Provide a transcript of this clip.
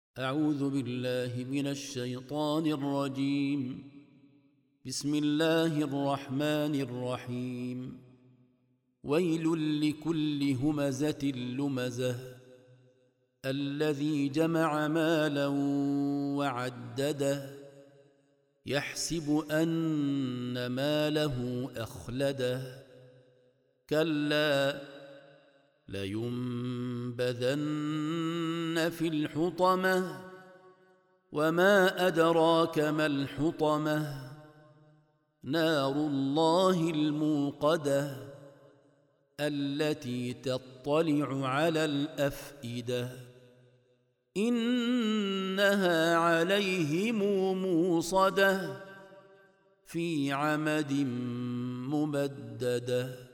أعوذ بالله من الشيطان الرجيم. بسم الله الرحمن الرحيم. ويل لكل همزة لمزة الذي جمع مالا وعدده يحسب أن ماله أخلده كلا لينبذن في الحطمة وما أدراك ما الحطمة نار الله الموقدة التي تطلع على الأفئدة إنها عليهم موصدة في عمد ممددة.